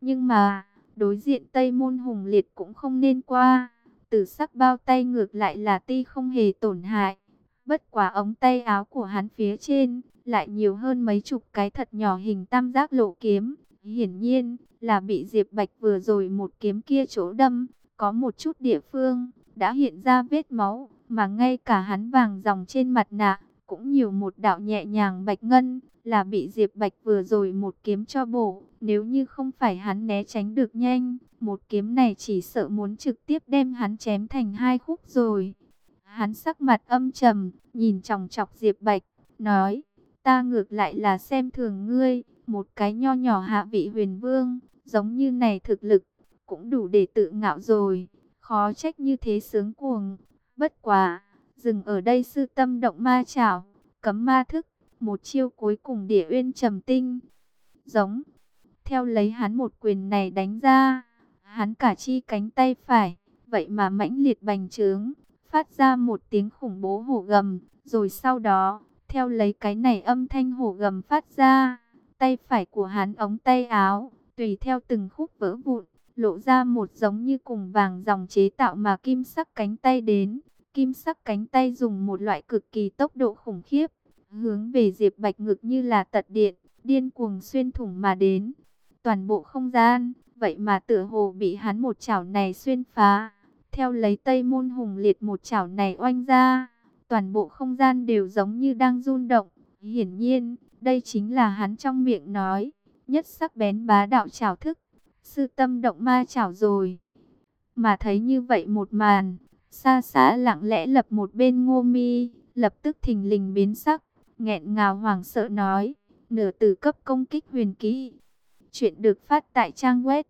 Nhưng mà, đối diện Tây Môn Hùng Liệt cũng không nên qua. Tử sắc bao tay ngược lại là ti không hề tổn hại. Bất quá ống tay áo của hắn phía trên lại nhiều hơn mấy chục cái thật nhỏ hình tam giác lộ kiếm. Hiển nhiên là bị Diệp Bạch vừa rồi một kiếm kia chỗ đâm, có một chút địa phương đã hiện ra vết máu, mà ngay cả hắn vàng dòng trên mặt nạ cũng nhiều một đạo nhẹ nhàng bạch ngân, là bị Diệp Bạch vừa rồi một kiếm cho bổ. Nếu như không phải hắn né tránh được nhanh, một kiếm này chỉ sợ muốn trực tiếp đem hắn chém thành hai khúc rồi. Hắn sắc mặt âm trầm, nhìn chòng chọc Diệp Bạch, nói: ta ngược lại là xem thường ngươi, một cái nho nhỏ hạ vị huyền vương, giống như này thực lực, cũng đủ để tự ngạo rồi, khó trách như thế sướng cuồng. Bất quá, dừng ở đây sư tâm động ma chảo, cấm ma thức, một chiêu cuối cùng địa uyên trầm tinh. Giống, theo lấy hắn một quyền này đánh ra, hắn cả chi cánh tay phải, vậy mà mãnh liệt bành trướng, phát ra một tiếng khủng bố hổ gầm, rồi sau đó, theo lấy cái này âm thanh hổ gầm phát ra, tay phải của hắn ống tay áo, tùy theo từng khúc vỡ vụn, lộ ra một giống như cùng vàng dòng chế tạo mà kim sắc cánh tay đến. Kim sắc cánh tay dùng một loại cực kỳ tốc độ khủng khiếp, hướng về Diệp Bạch ngực như là tật điện, điên cuồng xuyên thủng mà đến. Toàn bộ không gian, vậy mà tựa hồ bị hắn một chảo này xuyên phá. Theo lấy Tây Môn Hùng Liệt một chảo này oanh ra, toàn bộ không gian đều giống như đang rung động. Hiển nhiên, đây chính là hắn trong miệng nói, nhất sắc bén bá đạo chảo thức, sư tâm động ma chảo rồi. Mà thấy như vậy một màn, xa xa lặng lẽ lập một bên Ngô Mi, lập tức thình lình biến sắc, nghẹn ngào hoảng sợ nói: nửa tử cấp công kích huyền kỹ. Chuyện được phát tại trang web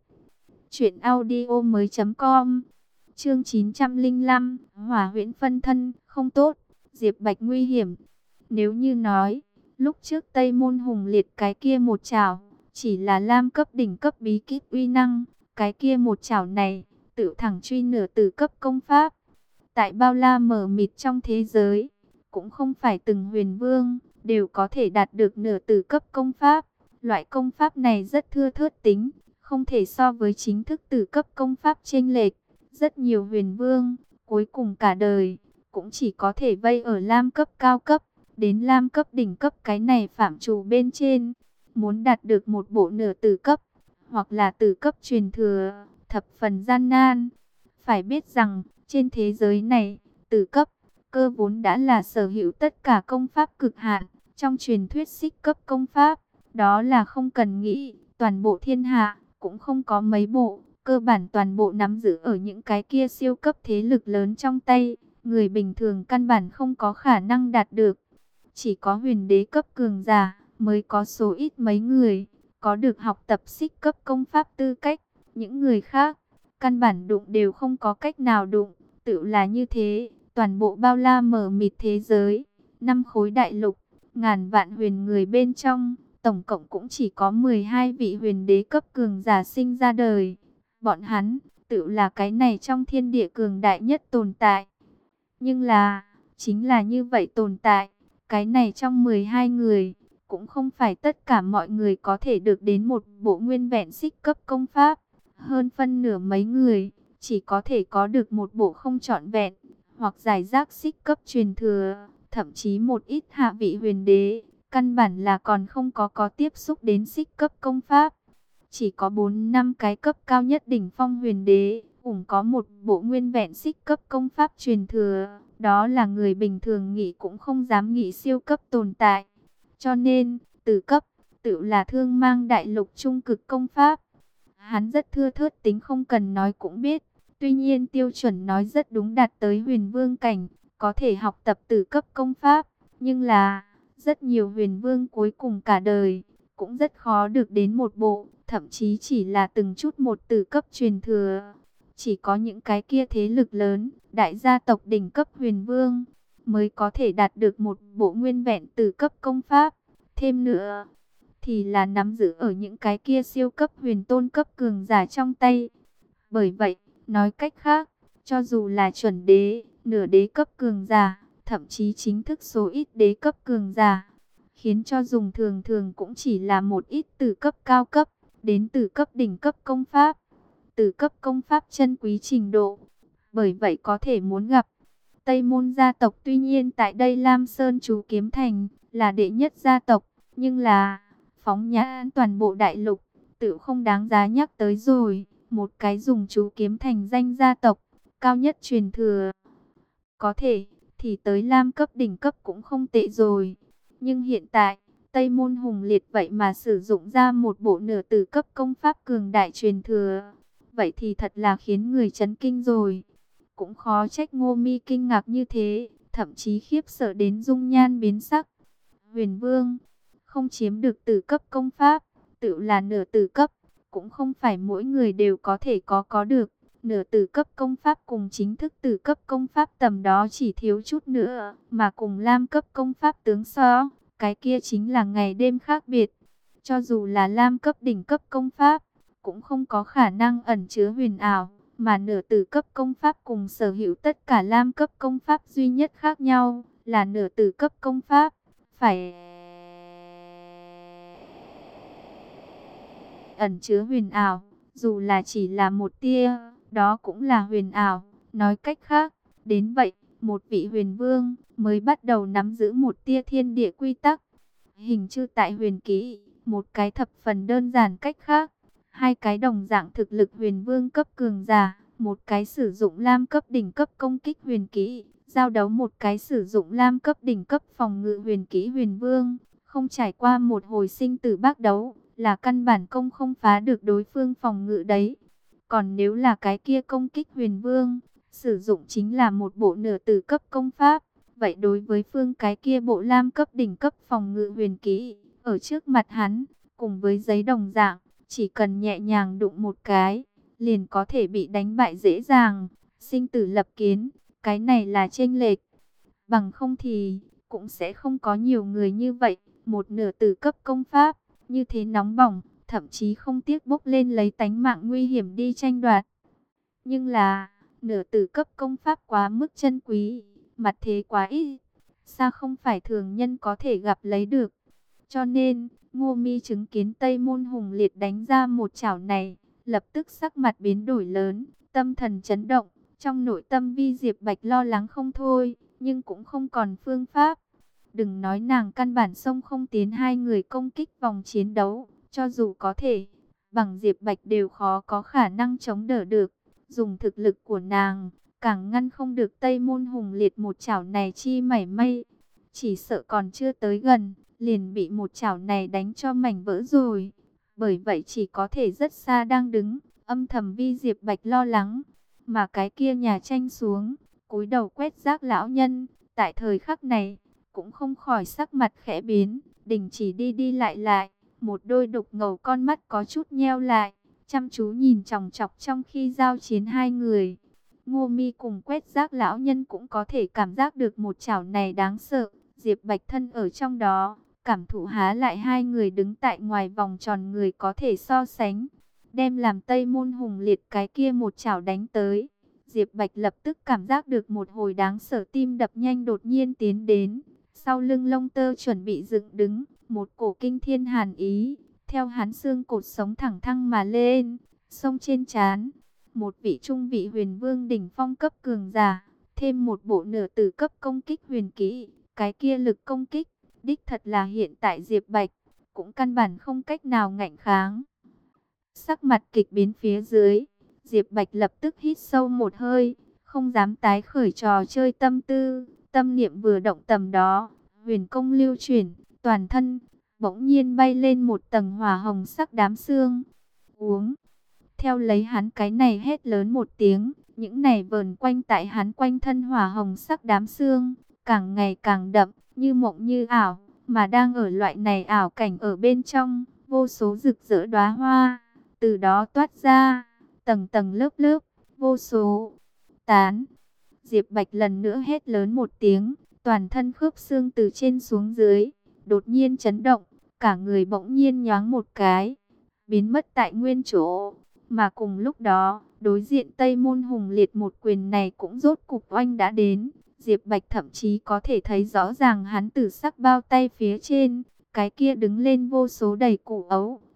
truyệnaudiomoi.com. Chương 905, Hỏa Huyễn phân thân, không tốt, Diệp Bạch nguy hiểm. Nếu như nói, lúc trước Tây Môn Hùng Liệt cái kia một chảo, chỉ là lam cấp đỉnh cấp bí kíp uy năng, cái kia một chảo này, tự thẳng truy nửa tử cấp công pháp. Tại bao la mờ mịt trong thế giới, cũng không phải từng huyền vương đều có thể đạt được nửa tử cấp công pháp. Loại công pháp này rất thưa thớt tính, không thể so với chính thức tử cấp công pháp chênh lệch. Rất nhiều huyền vương, cuối cùng cả đời, cũng chỉ có thể vây ở lam cấp cao cấp, đến lam cấp đỉnh cấp cái này phạm trù bên trên. Muốn đạt được một bộ nửa tử cấp, hoặc là tử cấp truyền thừa, thập phần gian nan. Phải biết rằng, trên thế giới này, tử cấp, cơ vốn đã là sở hữu tất cả công pháp cực hạn. Trong truyền thuyết xích cấp công pháp, đó là không cần nghĩ, toàn bộ thiên hạ, cũng không có mấy bộ, cơ bản toàn bộ nắm giữ ở những cái kia siêu cấp thế lực lớn trong tay. Người bình thường căn bản không có khả năng đạt được. Chỉ có huyền đế cấp cường giả, mới có số ít mấy người, có được học tập xích cấp công pháp tư cách. Những người khác, căn bản đụng đều không có cách nào đụng, tự là như thế. Toàn bộ bao la mờ mịt thế giới, 5 khối đại lục, ngàn vạn huyền người bên trong, tổng cộng cũng chỉ có 12 vị huyền đế cấp cường giả sinh ra đời. Bọn hắn, tự là cái này trong thiên địa cường đại nhất tồn tại. Nhưng là, chính là như vậy tồn tại, cái này trong 12 người, cũng không phải tất cả mọi người có thể được đến một bộ nguyên vẹn xích cấp công pháp. Hơn phân nửa mấy người, chỉ có thể có được một bộ không trọn vẹn, hoặc giải rác xích cấp truyền thừa. Thậm chí một ít hạ vị huyền đế, căn bản là còn không có tiếp xúc đến xích cấp công pháp. Chỉ có 4-5 cái cấp cao nhất đỉnh phong huyền đế, cũng có một bộ nguyên vẹn xích cấp công pháp truyền thừa. Đó là người bình thường nghĩ cũng không dám nghĩ siêu cấp tồn tại. Cho nên, tử cấp, tự là thương mang đại lục trung cực công pháp. Hắn rất thưa thớt tính không cần nói cũng biết. Tuy nhiên tiêu chuẩn nói rất đúng, đạt tới huyền vương cảnh, có thể học tập tử cấp công pháp. Nhưng là, rất nhiều huyền vương cuối cùng cả đời, cũng rất khó được đến một bộ, thậm chí chỉ là từng chút một tử cấp truyền thừa. Chỉ có những cái kia thế lực lớn, đại gia tộc đỉnh cấp huyền vương, mới có thể đạt được một bộ nguyên vẹn tử cấp công pháp. Thêm nữa, thì là nắm giữ ở những cái kia siêu cấp huyền tôn cấp cường giả trong tay. Bởi vậy, nói cách khác, cho dù là chuẩn đế, nửa đế cấp cường giả, thậm chí chính thức số ít đế cấp cường giả, khiến cho dùng thường thường cũng chỉ là một ít tử cấp cao cấp, đến từ cấp đỉnh cấp công pháp. Từ cấp công pháp chân quý trình độ. Bởi vậy có thể muốn gặp Tây Môn gia tộc, tuy nhiên tại đây Lam Sơn Chú Kiếm Thành là đệ nhất gia tộc, nhưng là phóng nhãn toàn bộ đại lục, tự không đáng giá nhắc tới rồi. Một cái dùng Chú Kiếm Thành danh gia tộc, cao nhất truyền thừa. Có thể, thì tới Lam cấp đỉnh cấp cũng không tệ rồi. Nhưng hiện tại, Tây Môn Hùng Liệt vậy mà sử dụng ra một bộ nửa tử cấp công pháp cường đại truyền thừa. Vậy thì thật là khiến người chấn kinh rồi. Cũng khó trách Ngô Mi kinh ngạc như thế, thậm chí khiếp sợ đến dung nhan biến sắc. Huyền Vương không chiếm được tử cấp công pháp, tự là nửa tử cấp, cũng không phải mỗi người đều có thể có được. Nửa tử cấp công pháp cùng chính thức tử cấp công pháp tầm đó chỉ thiếu chút nữa, mà cùng Lam cấp công pháp tướng so, cái kia chính là ngày đêm khác biệt. Cho dù là Lam cấp đỉnh cấp công pháp, cũng không có khả năng ẩn chứa huyền ảo, mà nửa tử cấp công pháp cùng sở hữu tất cả Lam cấp công pháp duy nhất khác nhau, là nửa tử cấp công pháp, phải ẩn chứa huyền ảo, dù là chỉ là một tia, đó cũng là huyền ảo. Nói cách khác, đến vậy, một vị huyền vương mới bắt đầu nắm giữ một tia thiên địa quy tắc. Hình chư tại huyền kỹ, một cái thập phần đơn giản cách khác. Hai cái đồng dạng thực lực huyền vương cấp cường giả, một cái sử dụng lam cấp đỉnh cấp công kích huyền kỹ, giao đấu một cái sử dụng lam cấp đỉnh cấp phòng ngự huyền kỹ huyền vương. Không trải qua một hồi sinh tử bác đấu, là căn bản công không phá được đối phương phòng ngự đấy. Còn nếu là cái kia công kích huyền vương, sử dụng chính là một bộ nửa tử cấp công pháp. Vậy đối với phương cái kia bộ lam cấp đỉnh cấp phòng ngự huyền kỹ, ở trước mặt hắn, cùng với giấy đồng dạng, chỉ cần nhẹ nhàng đụng một cái, liền có thể bị đánh bại dễ dàng, sinh tử lập kiến, cái này là chênh lệch. Bằng không thì, cũng sẽ không có nhiều người như vậy, một nửa tử cấp công pháp, như thế nóng bỏng, thậm chí không tiếc bốc lên lấy tánh mạng nguy hiểm đi tranh đoạt. Nhưng là, nửa tử cấp công pháp quá mức chân quý, mặt thế quá ít, xa không phải thường nhân có thể gặp lấy được. Cho nên, Ngô Mi chứng kiến Tây Môn Hùng Liệt đánh ra một chảo này, lập tức sắc mặt biến đổi lớn, tâm thần chấn động, trong nội tâm Vi Diệp Bạch lo lắng không thôi, nhưng cũng không còn phương pháp. Đừng nói nàng căn bản xông không tiến hai người công kích vòng chiến đấu, cho dù có thể, bằng Diệp Bạch đều khó có khả năng chống đỡ được. Dùng thực lực của nàng, càng ngăn không được Tây Môn Hùng Liệt một chảo này chi mảy may. Chỉ sợ còn chưa tới gần, liền bị một chảo này đánh cho mảnh vỡ rồi. Bởi vậy chỉ có thể rất xa đang đứng, âm thầm Vi Diệp Bạch lo lắng. Mà cái kia nhà tranh xuống, cúi đầu quét rác lão nhân, tại thời khắc này, cũng không khỏi sắc mặt khẽ biến, đình chỉ đi đi lại lại, một đôi đục ngầu con mắt có chút nheo lại, chăm chú nhìn chòng chọc trong khi giao chiến hai người. Ngô Mi cùng quét rác lão nhân cũng có thể cảm giác được một chảo này đáng sợ. Diệp Bạch thân ở trong đó, cảm thụ há lại hai người đứng tại ngoài vòng tròn người có thể so sánh. Đem làm Tây Môn Hùng Liệt cái kia một chảo đánh tới. Diệp Bạch lập tức cảm giác được một hồi đáng sợ, tim đập nhanh đột nhiên tiến đến. Sau lưng lông tơ chuẩn bị dựng đứng, một cổ kinh thiên hàn ý, theo hắn xương cột sống thẳng thăng mà lên, sông trên trán. Một vị trung vị huyền vương đỉnh phong cấp cường giả, thêm một bộ nửa tử cấp công kích huyền kỹ, cái kia lực công kích, đích thật là hiện tại Diệp Bạch, cũng căn bản không cách nào ngạnh kháng. Sắc mặt kịch biến phía dưới, Diệp Bạch lập tức hít sâu một hơi, không dám tái khởi trò chơi tâm tư, tâm niệm vừa động tầm đó, huyền công lưu chuyển, toàn thân, bỗng nhiên bay lên một tầng hỏa hồng sắc đám sương. Uống, theo lấy hắn cái này hét lớn một tiếng, những này vờn quanh tại hắn quanh thân hỏa hồng sắc đám sương, càng ngày càng đậm, như mộng như ảo, mà đang ở loại này ảo cảnh ở bên trong, vô số rực rỡ đóa hoa, từ đó toát ra, tầng tầng lớp lớp, vô số tán. Diệp Bạch lần nữa hét lớn một tiếng, toàn thân khớp xương từ trên xuống dưới, đột nhiên chấn động, cả người bỗng nhiên nhoáng một cái, biến mất tại nguyên chỗ. Mà cùng lúc đó, đối diện Tây Môn Hùng Liệt một quyền này cũng rốt cục oanh đã đến. Diệp Bạch thậm chí có thể thấy rõ ràng hắn tử sắc bao tay phía trên, cái kia đứng lên vô số đầy củ ấu,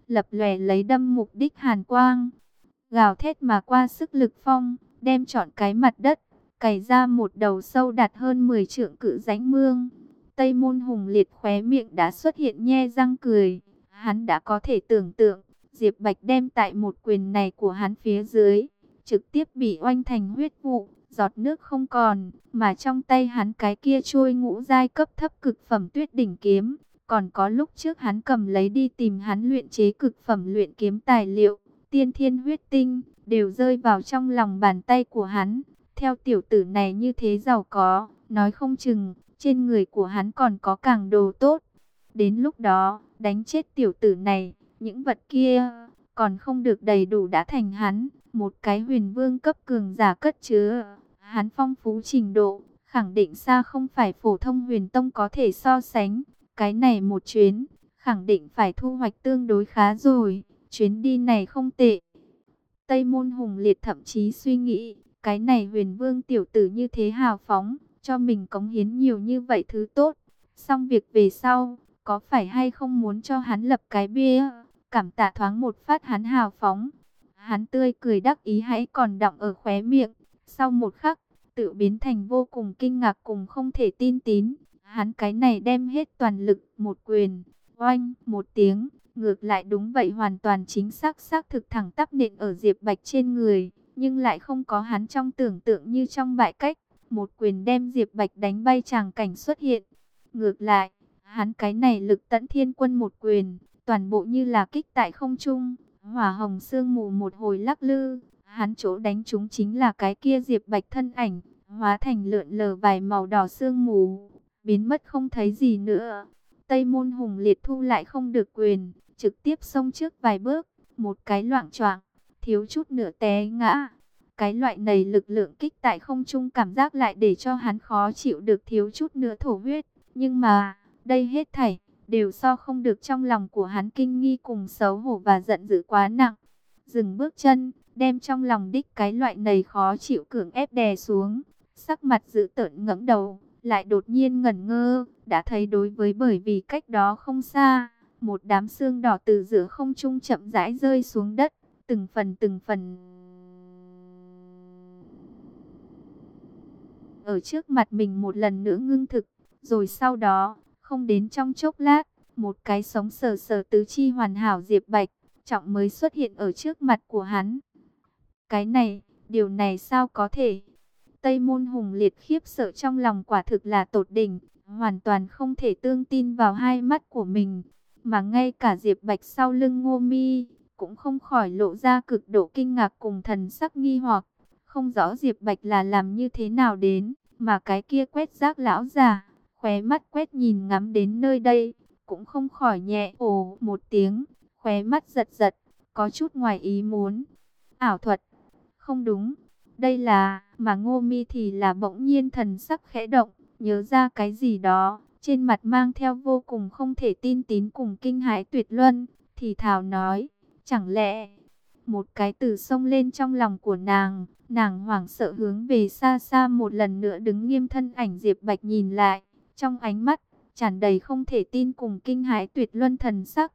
lập lòe lấy đâm mục đích hàn quang, gào thét mà qua sức lực phong, đem trọn cái mặt đất cày ra một đầu sâu đạt hơn 10 trượng cự rãnh mương. Tây Môn Hùng Liệt khóe miệng đã xuất hiện nhe răng cười, hắn đã có thể tưởng tượng, Diệp Bạch đem tại một quyền này của hắn phía dưới, trực tiếp bị oanh thành huyết vụ, giọt nước không còn, mà trong tay hắn cái kia trôi ngũ giai cấp thấp cực phẩm Tuyết đỉnh kiếm, còn có lúc trước hắn cầm lấy đi tìm hắn luyện chế cực phẩm luyện kiếm tài liệu, Tiên Thiên huyết tinh, đều rơi vào trong lòng bàn tay của hắn. Theo tiểu tử này như thế giàu có, nói không chừng trên người của hắn còn có càng đồ tốt. Đến lúc đó, đánh chết tiểu tử này, những vật kia còn không được đầy đủ đã thành hắn một cái huyền vương cấp cường giả cất chứa. Hắn phong phú trình độ, khẳng định xa không phải phổ thông huyền tông có thể so sánh. Cái này một chuyến, khẳng định phải thu hoạch tương đối khá rồi. Chuyến đi này không tệ. Tây Môn Hùng Liệt thậm chí suy nghĩ, cái này huyền vương tiểu tử như thế hào phóng, cho mình cống hiến nhiều như vậy thứ tốt. Xong việc về sau, có phải hay không muốn cho hắn lập cái bia, cảm tạ thoáng một phát hắn hào phóng. Hắn tươi cười đắc ý hãy còn đọng ở khóe miệng, sau một khắc, tự biến thành vô cùng kinh ngạc cùng không thể tin tín. Hắn cái này đem hết toàn lực, một quyền, oanh, một tiếng, ngược lại đúng vậy hoàn toàn chính xác thực thẳng tắp nện ở Diệp Bạch trên người, nhưng lại không có hắn trong tưởng tượng như trong bại cách, một quyền đem Diệp Bạch đánh bay tràng cảnh xuất hiện. Ngược lại, hắn cái này lực tẫn thiên quân một quyền, toàn bộ như là kích tại không trung, hỏa hồng sương mù một hồi lắc lư, hắn chỗ đánh trúng chính là cái kia Diệp Bạch thân ảnh, hóa thành lượn lờ vài màu đỏ sương mù, biến mất không thấy gì nữa. Tây Môn Hùng Liệt thu lại không được quyền, trực tiếp xông trước vài bước, một cái loạng choạng, thiếu chút nữa té ngã. Cái loại này lực lượng kích tại không trung cảm giác lại để cho hắn khó chịu được thiếu chút nữa thổ huyết. Nhưng mà, đây hết thảy, đều so không được trong lòng của hắn kinh nghi cùng xấu hổ và giận dữ quá nặng. Dừng bước chân, đem trong lòng đích cái loại này khó chịu cưỡng ép đè xuống. Sắc mặt dữ tợn ngẩng đầu, lại đột nhiên ngẩn ngơ, đã thấy đối với bởi vì cách đó không xa, một đám xương đỏ từ giữa không trung chậm rãi rơi xuống đất, từng phần. Ở trước mặt mình một lần nữa ngưng thực, rồi sau đó, không đến trong chốc lát, một cái sống sờ sờ tứ chi hoàn hảo Diệp Bạch, trọng mới xuất hiện ở trước mặt của hắn. Cái này, điều này sao có thể? Tây Môn Hùng Liệt khiếp sợ trong lòng quả thực là tột đỉnh, hoàn toàn không thể tương tin vào hai mắt của mình, mà ngay cả Diệp Bạch sau lưng Ngô Mi cũng không khỏi lộ ra cực độ kinh ngạc cùng thần sắc nghi hoặc, không rõ Diệp Bạch là làm như thế nào đến, mà cái kia quét rác lão già, khóe mắt quét nhìn ngắm đến nơi đây, cũng không khỏi nhẹ ồ một tiếng, khóe mắt giật giật, có chút ngoài ý muốn. Ảo thuật, không đúng. Đây là, mà Ngô Mi thì là bỗng nhiên thần sắc khẽ động, nhớ ra cái gì đó, trên mặt mang theo vô cùng không thể tin tín cùng kinh hãi tuyệt luân, thì thào nói, chẳng lẽ, một cái từ xông lên trong lòng của nàng hoảng sợ hướng về xa xa một lần nữa đứng nghiêm thân ảnh Diệp Bạch nhìn lại, trong ánh mắt, tràn đầy không thể tin cùng kinh hãi tuyệt luân thần sắc.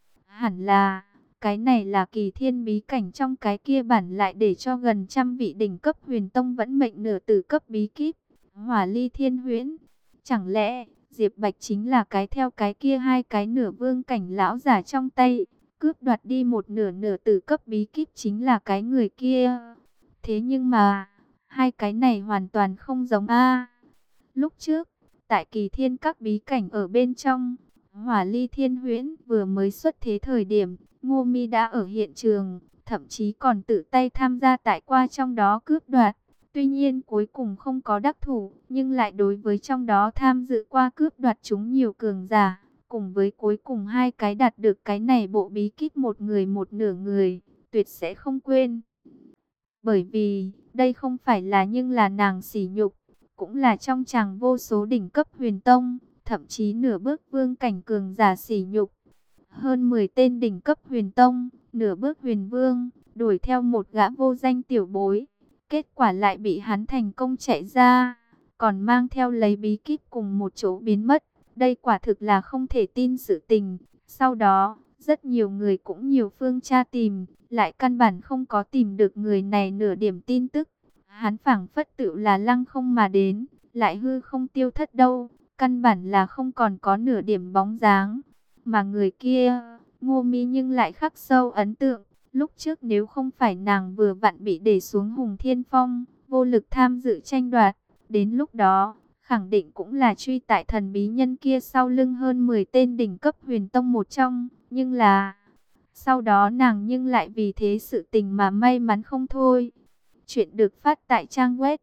Hẳn là... Cái này là Kỳ Thiên bí cảnh trong cái kia bản lại để cho gần trăm vị đỉnh cấp huyền tông vẫn mệnh nửa tử cấp bí kíp, Hỏa Ly Thiên Huyễn. Chẳng lẽ Diệp Bạch chính là cái theo cái kia hai cái nửa vương cảnh lão giả trong tay, cướp đoạt đi một nửa tử cấp bí kíp chính là cái người kia. Thế nhưng mà, hai cái này hoàn toàn không giống a. Lúc trước, tại Kỳ Thiên các bí cảnh ở bên trong, Hỏa Ly Thiên Huyễn vừa mới xuất thế thời điểm, Ngô Mi đã ở hiện trường, thậm chí còn tự tay tham gia tại qua trong đó cướp đoạt. Tuy nhiên cuối cùng không có đắc thủ, nhưng lại đối với trong đó tham dự qua cướp đoạt chúng nhiều cường giả, cùng với cuối cùng hai cái đạt được cái này bộ bí kíp một người một nửa người, tuyệt sẽ không quên. Bởi vì, đây không phải là nhưng là nàng sỉ nhục, cũng là trong chàng vô số đỉnh cấp huyền tông, thậm chí nửa bước vương cảnh cường giả sỉ nhục. Hơn 10 tên đỉnh cấp huyền tông, nửa bước huyền vương, đuổi theo một gã vô danh tiểu bối. Kết quả lại bị hắn thành công chạy ra, còn mang theo lấy bí kíp cùng một chỗ biến mất. Đây quả thực là không thể tin sự tình. Sau đó, Rất nhiều người cũng nhiều phương tra tìm, lại căn bản không có tìm được người này nửa điểm tin tức. Hắn phảng phất tự là lăng không mà đến, lại hư không tiêu thất đâu, căn bản là không còn có nửa điểm bóng dáng. Mà người kia, Ngô Mi nhưng lại khắc sâu ấn tượng. Lúc trước nếu không phải nàng vừa vặn bị để xuống Hùng Thiên Phong, vô lực tham dự tranh đoạt, đến lúc đó, khẳng định cũng là truy tại thần bí nhân kia sau lưng hơn 10 tên đỉnh cấp huyền tông một trong. Nhưng là, sau đó nàng nhưng lại vì thế sự tình mà may mắn không thôi. Chuyện được phát tại trang web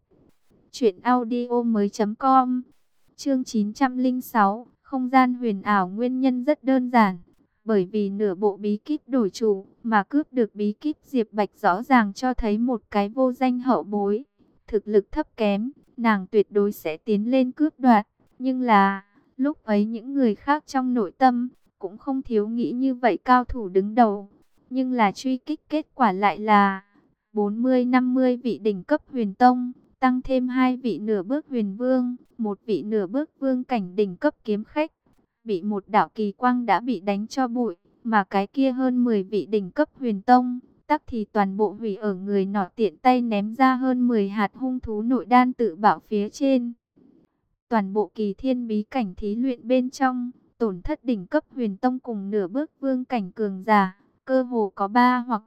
truyệnaudiomoi.com. Chương 906, không gian huyền ảo. Nguyên nhân rất đơn giản, bởi vì nửa bộ bí kíp đổi chủ, mà cướp được bí kíp Diệp Bạch rõ ràng cho thấy một cái vô danh hậu bối, thực lực thấp kém, nàng tuyệt đối sẽ tiến lên cướp đoạt. Nhưng là, lúc ấy những người khác trong nội tâm cũng không thiếu nghĩ như vậy cao thủ đứng đầu. Nhưng là truy kích kết quả lại là 40-50 vị đỉnh cấp huyền tông, tăng thêm 2 vị nửa bước huyền vương, một vị nửa bước vương cảnh đỉnh cấp kiếm khách, bị một đạo kỳ quang đã bị đánh cho bụi, mà cái kia hơn 10 vị đỉnh cấp huyền tông, tắc thì toàn bộ hủy ở người nọ tiện tay ném ra hơn 10 hạt hung thú nội đan tự bạo phía trên. Toàn bộ kỳ thiên bí cảnh thí luyện bên trong, tổn thất đỉnh cấp huyền tông cùng nửa bước vương cảnh cường giả, cơ hồ có 3 hoặc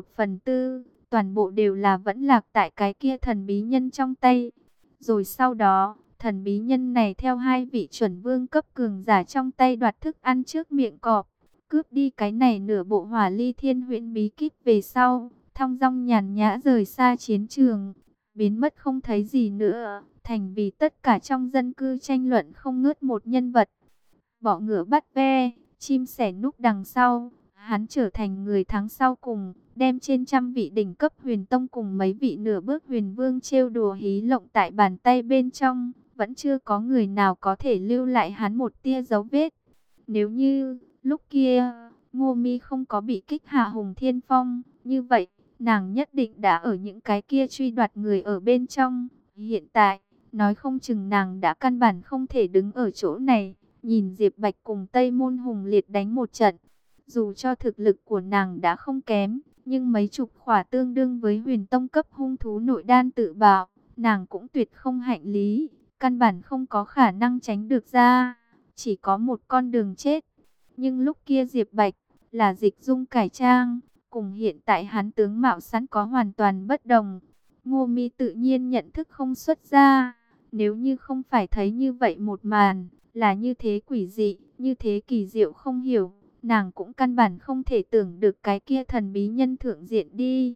1/4, toàn bộ đều là vẫn lạc tại cái kia thần bí nhân trong tay. Rồi sau đó, thần bí nhân này theo 2 vị chuẩn vương cấp cường giả trong tay đoạt thức ăn trước miệng cọp, cướp đi cái này nửa bộ hỏa ly thiên huyễn bí kíp về sau, thong dong nhàn nhã rời xa chiến trường, biến mất không thấy gì nữa, thành vì tất cả trong dân cư tranh luận không ngớt một nhân vật. Bọ ngựa bắt ve, chim sẻ núp đằng sau, hắn trở thành người thắng sau cùng, đem trên trăm vị đỉnh cấp huyền tông cùng mấy vị nửa bước huyền vương trêu đùa hí lộng tại bàn tay bên trong, vẫn chưa có người nào có thể lưu lại hắn một tia dấu vết. Nếu như lúc kia Ngô Mi không có bị kích hạ Hùng Thiên Phong, như vậy nàng nhất định đã ở những cái kia truy đoạt người ở bên trong. Hiện tại, nói không chừng nàng đã căn bản không thể đứng ở chỗ này, nhìn Diệp Bạch cùng Tây Môn Hùng Liệt đánh một trận. Dù cho thực lực của nàng đã không kém, nhưng mấy chục khỏa tương đương với huyền tông cấp hung thú nội đan tự bạo, nàng cũng tuyệt không hạnh lý, căn bản không có khả năng tránh được ra, chỉ có một con đường chết. Nhưng lúc kia Diệp Bạch là dịch dung cải trang, cùng hiện tại hắn tướng mạo sẵn có hoàn toàn bất đồng. Ngô Mi tự nhiên nhận thức không xuất ra, nếu như không phải thấy như vậy một màn, là như thế quỷ dị, như thế kỳ diệu không hiểu, nàng cũng căn bản không thể tưởng được cái kia thần bí nhân thượng diện đi.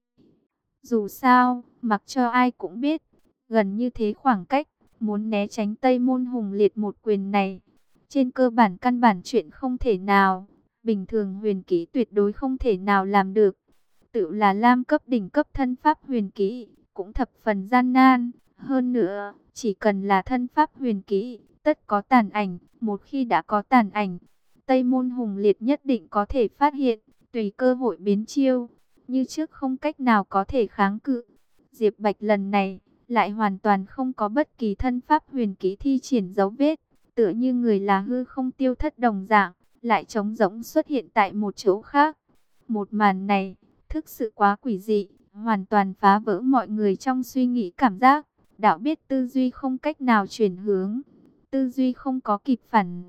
Dù sao, mặc cho ai cũng biết, gần như thế khoảng cách, muốn né tránh Tây Môn Hùng Liệt một quyền này, trên cơ bản căn bản chuyện không thể nào, bình thường huyền kỹ tuyệt đối không thể nào làm được. Tự là lam cấp đỉnh cấp thân pháp huyền kỹ, cũng thập phần gian nan. Hơn nữa, chỉ cần là thân pháp huyền kỹ, tất có tàn ảnh. Một khi đã có tàn ảnh, Tây Môn Hùng Liệt nhất định có thể phát hiện, tùy cơ hội biến chiêu. Như trước không cách nào có thể kháng cự. Diệp Bạch lần này, lại hoàn toàn không có bất kỳ thân pháp huyền kỹ thi triển dấu vết. Tựa như người là hư không tiêu thất đồng dạng, lại trống rỗng xuất hiện tại một chỗ khác. Một màn này, thực sự quá quỷ dị, hoàn toàn phá vỡ mọi người trong suy nghĩ cảm giác. Đạo biết tư duy không cách nào chuyển hướng, tư duy không có kịp phản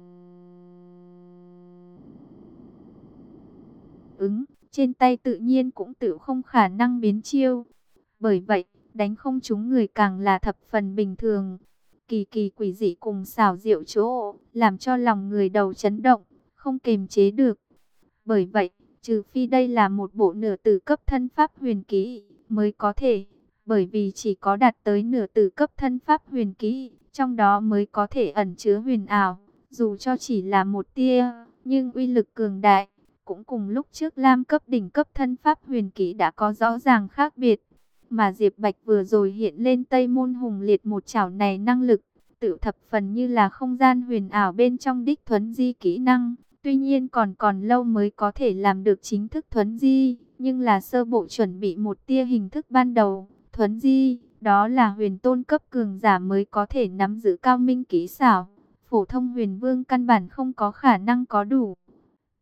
ứng, trên tay tự nhiên cũng tự không khả năng biến chiêu. Bởi vậy, đánh không trúng người càng là thập phần bình thường. Kỳ kỳ quỷ dị cùng xảo diệu chỗ, làm cho lòng người đầu chấn động, không kềm chế được. Bởi vậy, trừ phi đây là một bộ nửa tử cấp thân pháp huyền kỹ mới có thể, bởi vì chỉ có đạt tới nửa tử cấp thân pháp huyền kỹ, trong đó mới có thể ẩn chứa huyền ảo, dù cho chỉ là một tia, nhưng uy lực cường đại, cũng cùng lúc trước lam cấp đỉnh cấp thân pháp huyền kỹ đã có rõ ràng khác biệt. Mà Diệp Bạch vừa rồi hiện lên Tây Môn Hùng Liệt một chảo này năng lực, tự thập phần như là không gian huyền ảo bên trong đích thuấn di kỹ năng. Tuy nhiên còn lâu mới có thể làm được chính thức thuấn di, nhưng là sơ bộ chuẩn bị một tia hình thức ban đầu. Thuấn di, đó là huyền tôn cấp cường giả mới có thể nắm giữ cao minh kỹ xảo. Phổ thông huyền vương căn bản không có khả năng có đủ.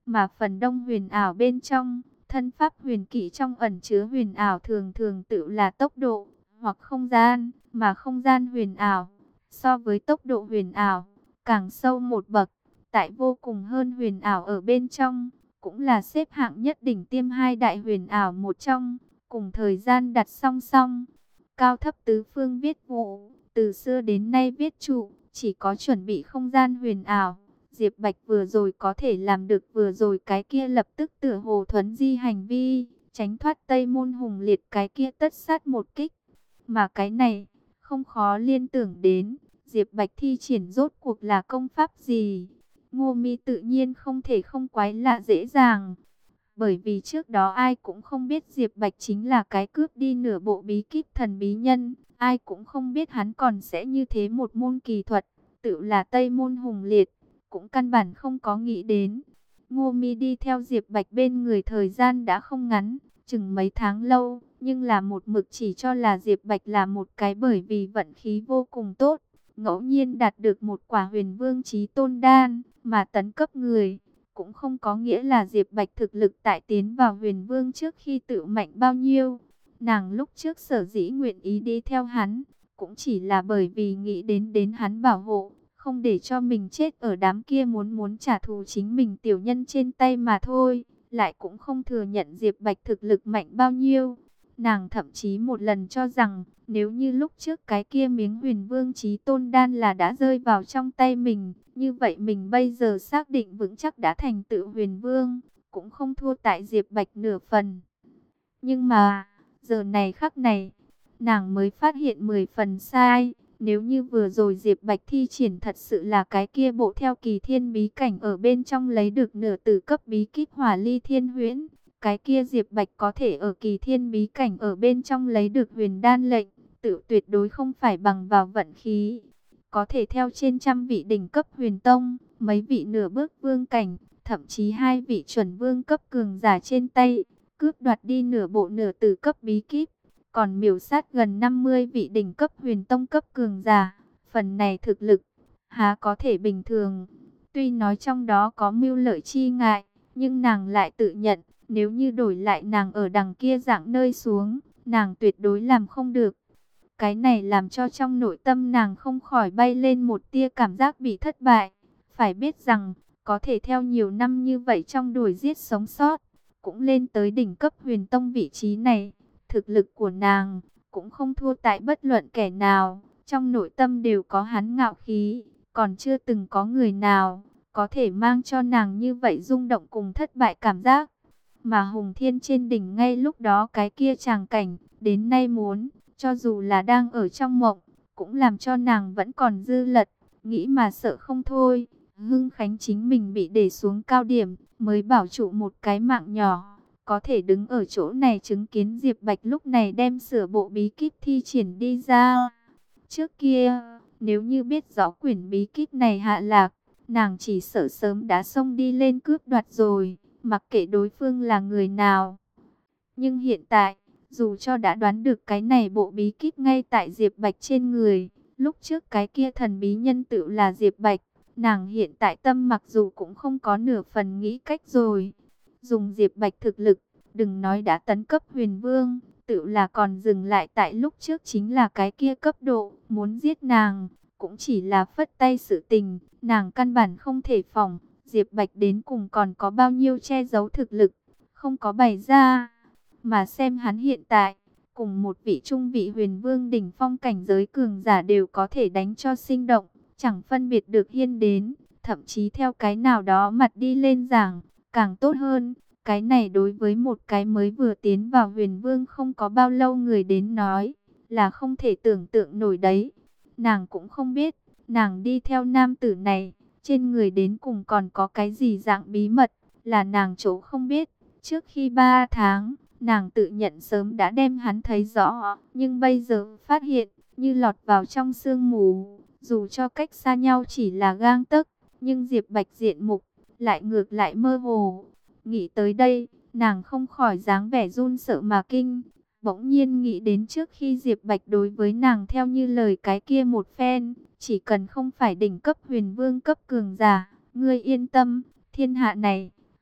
Mà phần đông huyền ảo bên trong, thân pháp huyền kỹ trong ẩn chứa huyền ảo thường thường tự là tốc độ, hoặc không gian, mà không gian huyền ảo, so với tốc độ huyền ảo, càng sâu một bậc, tại vô cùng hơn huyền ảo ở bên trong, cũng là xếp hạng nhất đỉnh tiêm hai đại huyền ảo một trong, cùng thời gian đặt song song. Cao thấp tứ phương viết vụ, từ xưa đến nay viết trụ, chỉ có chuẩn bị không gian huyền ảo. Diệp Bạch vừa rồi có thể làm được, vừa rồi cái kia lập tức tựa hồ thuấn di hành vi, tránh thoát Tây Môn Hùng Liệt cái kia tất sát một kích. Mà cái này, không khó liên tưởng đến, Diệp Bạch thi triển rốt cuộc là công pháp gì. Ngô Mi tự nhiên không thể không quái lạ dễ dàng. Bởi vì trước đó ai cũng không biết Diệp Bạch chính là cái cướp đi nửa bộ bí kíp thần bí nhân. Ai cũng không biết hắn còn sẽ như thế một môn kỳ thuật, tự là Tây Môn Hùng Liệt, cũng căn bản không có nghĩ đến. Ngô Mi đi theo Diệp Bạch bên người thời gian đã không ngắn, chừng mấy tháng lâu, nhưng là một mực chỉ cho là Diệp Bạch là một cái bởi vì vận khí vô cùng tốt, ngẫu nhiên đạt được một quả huyền vương chí tôn đan, mà tấn cấp người. Cũng không có nghĩa là Diệp Bạch thực lực tại tiến vào huyền vương trước khi tự mạnh bao nhiêu. Nàng lúc trước sở dĩ nguyện ý đi theo hắn, cũng chỉ là bởi vì nghĩ đến hắn bảo hộ, không để cho mình chết ở đám kia muốn trả thù chính mình tiểu nhân trên tay mà thôi. Lại cũng không thừa nhận Diệp Bạch thực lực mạnh bao nhiêu. Nàng thậm chí một lần cho rằng, nếu như lúc trước cái kia miếng huyền vương chí tôn đan là đã rơi vào trong tay mình, như vậy mình bây giờ xác định vững chắc đã thành tựu huyền vương, cũng không thua tại Diệp Bạch nửa phần. Nhưng mà, giờ này khắc này, nàng mới phát hiện 10 phần sai. Nếu như vừa rồi Diệp Bạch thi triển thật sự là cái kia bộ theo kỳ thiên bí cảnh ở bên trong lấy được nửa tử cấp bí kíp hỏa ly thiên huyễn, cái kia Diệp Bạch có thể ở kỳ thiên bí cảnh ở bên trong lấy được huyền đan lệnh, tự tuyệt đối không phải bằng vào vận khí. Có thể theo trên trăm vị đỉnh cấp huyền tông, mấy vị nửa bước vương cảnh, thậm chí 2 vị chuẩn vương cấp cường giả trên tay, cướp đoạt đi nửa bộ nửa tử cấp bí kíp, còn miểu sát gần 50 vị đỉnh cấp huyền tông cấp cường giả. Phần này thực lực, há có thể bình thường. Tuy nói trong đó có mưu lợi chi ngại, nhưng nàng lại tự nhận, nếu như đổi lại nàng ở đằng kia dạng nơi xuống, nàng tuyệt đối làm không được. Cái này làm cho trong nội tâm nàng không khỏi bay lên một tia cảm giác bị thất bại. Phải biết rằng, có thể theo nhiều năm như vậy trong đuổi giết sống sót, cũng lên tới đỉnh cấp huyền tông vị trí này. Thực lực của nàng cũng không thua tại bất luận kẻ nào, trong nội tâm đều có hắn ngạo khí, còn chưa từng có người nào có thể mang cho nàng như vậy rung động cùng thất bại cảm giác. Mà Hùng Thiên trên đỉnh ngay lúc đó cái kia tràng cảnh, đến nay muốn, cho dù là đang ở trong mộng, cũng làm cho nàng vẫn còn dư lật, nghĩ mà sợ không thôi. Hưng Khánh chính mình bị để xuống cao điểm, mới bảo trụ một cái mạng nhỏ. Có thể đứng ở chỗ này chứng kiến Diệp Bạch lúc này đem sửa bộ bí kíp thi triển đi ra. Trước kia, nếu như biết rõ quyển bí kíp này hạ lạc, nàng chỉ sợ sớm đã xông đi lên cướp đoạt rồi, mặc kệ đối phương là người nào. Nhưng hiện tại, dù cho đã đoán được cái này bộ bí kíp ngay tại Diệp Bạch trên người, lúc trước cái kia thần bí nhân tự là Diệp Bạch, nàng hiện tại tâm mặc dù cũng không có nửa phần nghĩ cách rồi. Dùng Diệp Bạch thực lực, đừng nói đã tấn cấp huyền vương, tự là còn dừng lại tại lúc trước chính là cái kia cấp độ, muốn giết nàng, cũng chỉ là phất tay sự tình, nàng căn bản không thể phỏng, Diệp Bạch đến cùng còn có bao nhiêu che giấu thực lực, không có bày ra. Mà xem hắn hiện tại, cùng một vị trung vị huyền vương đỉnh phong cảnh giới cường giả đều có thể đánh cho sinh động, chẳng phân biệt được hiên đến, thậm chí theo cái nào đó mặt đi lên giảng, càng tốt hơn. Cái này đối với một cái mới vừa tiến vào huyền vương không có bao lâu người đến nói, là không thể tưởng tượng nổi đấy. Nàng cũng không biết, nàng đi theo nam tử này, trên người đến cùng còn có cái gì dạng bí mật, là nàng chỗ không biết. Trước khi 3 tháng, nàng tự nhận sớm đã đem hắn thấy rõ, nhưng bây giờ phát hiện, như lọt vào trong sương mù, dù cho cách xa nhau chỉ là gang tấc, nhưng Diệp Bạch diện mục, lại ngược lại mơ hồ. Nghĩ tới đây, nàng không khỏi dáng vẻ run sợ mà kinh. Bỗng nhiên nghĩ đến trước khi Diệp Bạch đối với nàng theo như lời cái kia một phen, chỉ cần không phải đỉnh cấp huyền vương cấp cường giả, ngươi yên tâm, thiên hạ này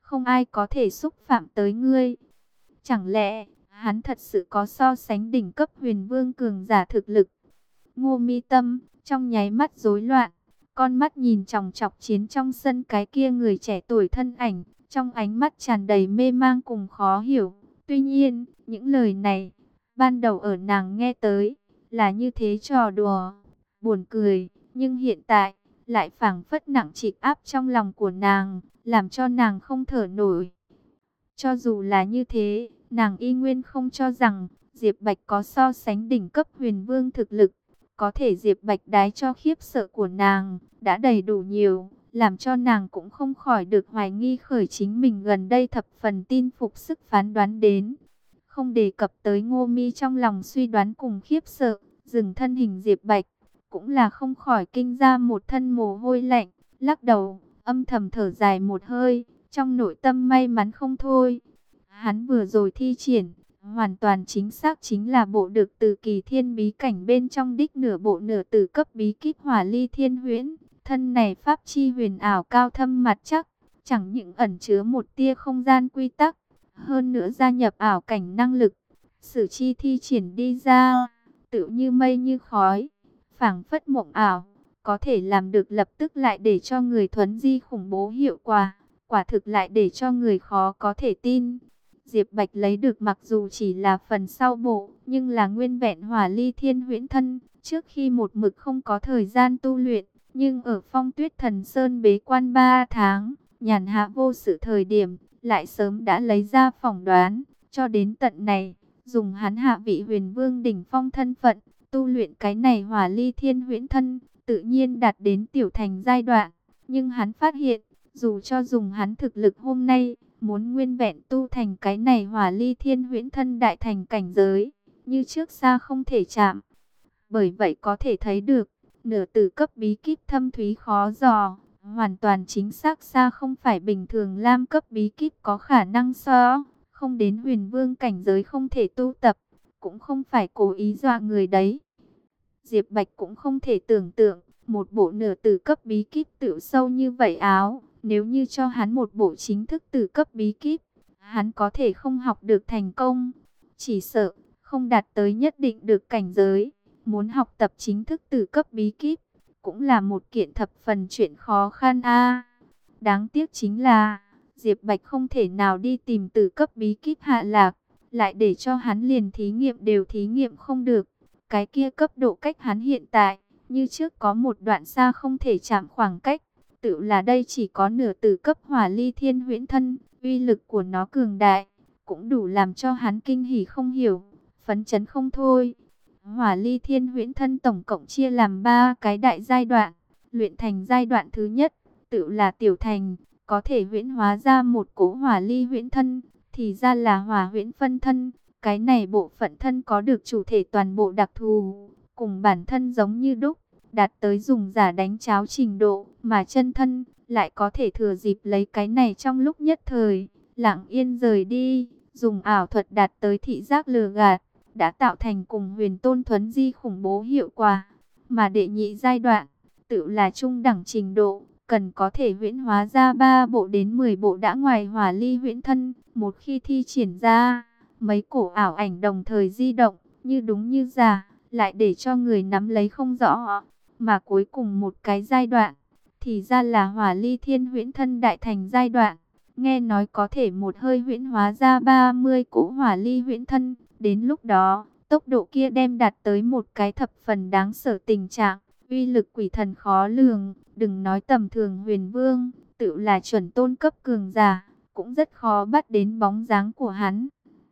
không ai có thể xúc phạm tới ngươi. Chẳng lẽ hắn thật sự có so sánh đỉnh cấp huyền vương cường giả thực lực? Ngô Mi Tâm trong nháy mắt rối loạn, con mắt nhìn chòng chọc chiến trong sân cái kia người trẻ tuổi thân ảnh, trong ánh mắt tràn đầy mê mang cùng khó hiểu. Tuy nhiên, những lời này, ban đầu ở nàng nghe tới, là như thế trò đùa, buồn cười, nhưng hiện tại, lại phảng phất nặng trịch áp trong lòng của nàng, làm cho nàng không thở nổi. Cho dù là như thế, nàng y nguyên không cho rằng, Diệp Bạch có so sánh đỉnh cấp huyền vương thực lực. Có thể Diệp Bạch đái cho khiếp sợ của nàng, đã đầy đủ nhiều, làm cho nàng cũng không khỏi được hoài nghi khởi chính mình gần đây thập phần tin phục sức phán đoán đến. Không đề cập tới Ngô Mi trong lòng suy đoán cùng khiếp sợ, dừng thân hình Diệp Bạch, cũng là không khỏi kinh ra một thân mồ hôi lạnh, lắc đầu, âm thầm thở dài một hơi, trong nội tâm may mắn không thôi. Hắn vừa rồi thi triển, hoàn toàn chính xác chính là bộ được từ Kỳ Thiên bí cảnh bên trong đích nửa bộ nửa tử cấp bí kíp Hỏa Ly Thiên Huyễn. Thân này pháp chi huyền ảo cao thâm mặt chắc, chẳng những ẩn chứa một tia không gian quy tắc, hơn nữa gia nhập ảo cảnh năng lực, sử chi thi triển đi ra, tự như mây như khói, phảng phất mộng ảo, có thể làm được lập tức lại để cho người thuấn di khủng bố hiệu quả, quả thực lại để cho người khó có thể tin. Diệp Bạch lấy được mặc dù chỉ là phần sau bộ, nhưng là nguyên vẹn Hỏa Ly Thiên Huyễn thân, trước khi một mực không có thời gian tu luyện, nhưng ở Phong Tuyết Thần Sơn bế quan 3 tháng, nhàn hạ vô sự thời điểm, lại sớm đã lấy ra phỏng đoán, cho đến tận này, dùng hắn hạ vị huyền vương đỉnh phong thân phận, tu luyện cái này Hỏa Ly Thiên Huyễn thân, tự nhiên đạt đến tiểu thành giai đoạn, nhưng hắn phát hiện, dù cho dùng hắn thực lực hôm nay, muốn nguyên vẹn tu thành cái này Hỏa Ly Thiên Huyễn thân đại thành cảnh giới, như trước xa không thể chạm. Bởi vậy có thể thấy được, nửa tử cấp bí kíp thâm thúy khó dò, hoàn toàn chính xác xa không phải bình thường lam cấp bí kíp có khả năng so, không đến huyền vương cảnh giới không thể tu tập, cũng không phải cố ý dọa người đấy. Diệp Bạch cũng không thể tưởng tượng, một bộ nửa tử cấp bí kíp tự sâu như vậy áo, nếu như cho hắn một bộ chính thức tử cấp bí kíp, hắn có thể không học được thành công, chỉ sợ không đạt tới nhất định được cảnh giới. Muốn học tập chính thức tử cấp bí kíp, cũng là một kiện thập phần chuyện khó khăn a. Đáng tiếc chính là, Diệp Bạch không thể nào đi tìm tử cấp bí kíp hạ lạc, lại để cho hắn liền thí nghiệm đều thí nghiệm không được. Cái kia cấp độ cách hắn hiện tại, như trước có một đoạn xa không thể chạm khoảng cách. Tự là đây chỉ có nửa tử cấp Hỏa Ly Thiên Huyễn thân, uy lực của nó cường đại, cũng đủ làm cho hắn kinh hỉ không hiểu, phấn chấn không thôi. Hỏa Ly Thiên Huyễn thân tổng cộng chia làm 3 cái đại giai đoạn. Luyện thành giai đoạn thứ nhất, tự là tiểu thành, có thể huyễn hóa ra một cỗ Hỏa Ly Huyễn thân, thì ra là Hỏa Huyễn phân thân. Cái này bộ phận thân có được chủ thể toàn bộ đặc thù, cùng bản thân giống như đúc, đạt tới dùng giả đánh cháo trình độ, mà chân thân lại có thể thừa dịp lấy cái này trong lúc nhất thời, lặng yên rời đi, dùng ảo thuật đạt tới thị giác lừa gạt, đã tạo thành cùng huyền tôn thuấn di khủng bố hiệu quả. Mà đệ nhị giai đoạn, tự là trung đẳng trình độ, cần có thể huyễn hóa ra 3 bộ đến 10 bộ đã ngoài Hỏa Ly huyễn thân. Một khi thi triển ra, mấy cổ ảo ảnh đồng thời di động, như đúng như giả, lại để cho người nắm lấy không rõ. Mà cuối cùng một cái giai đoạn, thì ra là Hỏa Ly Thiên Huyễn thân đại thành giai đoạn. Nghe nói có thể một hơi huyễn hóa ra 30 cỗ Hỏa Ly huyễn thân. Đến lúc đó, tốc độ kia đem đạt tới một cái thập phần đáng sợ tình trạng, uy lực quỷ thần khó lường, đừng nói tầm thường huyền vương, tự là chuẩn tôn cấp cường giả, cũng rất khó bắt đến bóng dáng của hắn.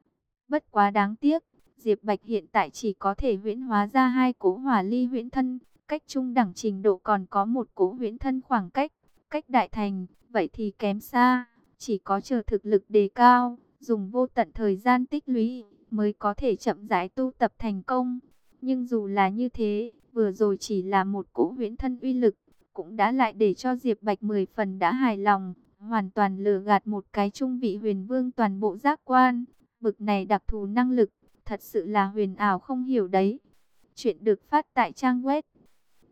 Bất quá đáng tiếc, Diệp Bạch hiện tại chỉ có thể huyễn hóa ra 2 cỗ Hỏa Ly huyễn thân, cách trung đẳng trình độ còn có một cỗ huyễn thân khoảng cách đại thành, vậy thì kém xa, chỉ có chờ thực lực đề cao, dùng vô tận thời gian tích lũy mới có thể chậm rãi tu tập thành công. Nhưng dù là như thế, vừa rồi chỉ là một cỗ huyễn thân uy lực, cũng đã lại để cho Diệp Bạch 10 phần đã hài lòng, hoàn toàn lừa gạt một cái trung vị huyền vương toàn bộ giác quan. Bực này đặc thù năng lực, thật sự là huyền ảo không hiểu đấy. Chuyện được phát tại trang web